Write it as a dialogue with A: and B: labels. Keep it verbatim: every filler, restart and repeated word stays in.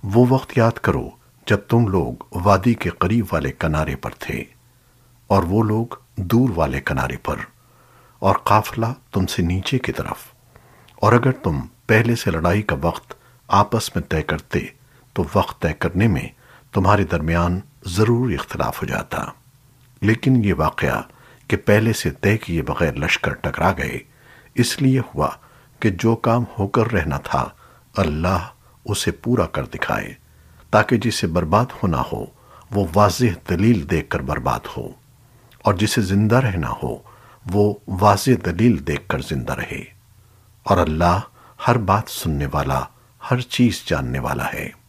A: वो वक्त याद करो जब तुम लोग वादी के करीब वाले किनारे पर थे और वो लोग दूर वाले किनारे पर, और काफिला तुमसे नीचे की तरफ। और अगर तुम पहले से लड़ाई का वक्त आपस में तय करते तो वक्त तय करने में तुम्हारे दरमियान जरूर इख्तिलाफ हो जाता। लेकिन ये वाकया कि पहले से तय किए बगैर लश्कर टकरा गए इसलिए हुआ कि जो काम होकर रहना था अल्लाह उसे पूरा कर दिखाए, ताकि जिसे बर्बाद होना हो वो वाज़ेह दलील देखकर बर्बाद हो, और जिसे जिंदा रहना हो वो वाज़ेह दलील देखकर जिंदा रहे। और अल्लाह हर बात सुनने वाला, हर चीज जानने वाला है।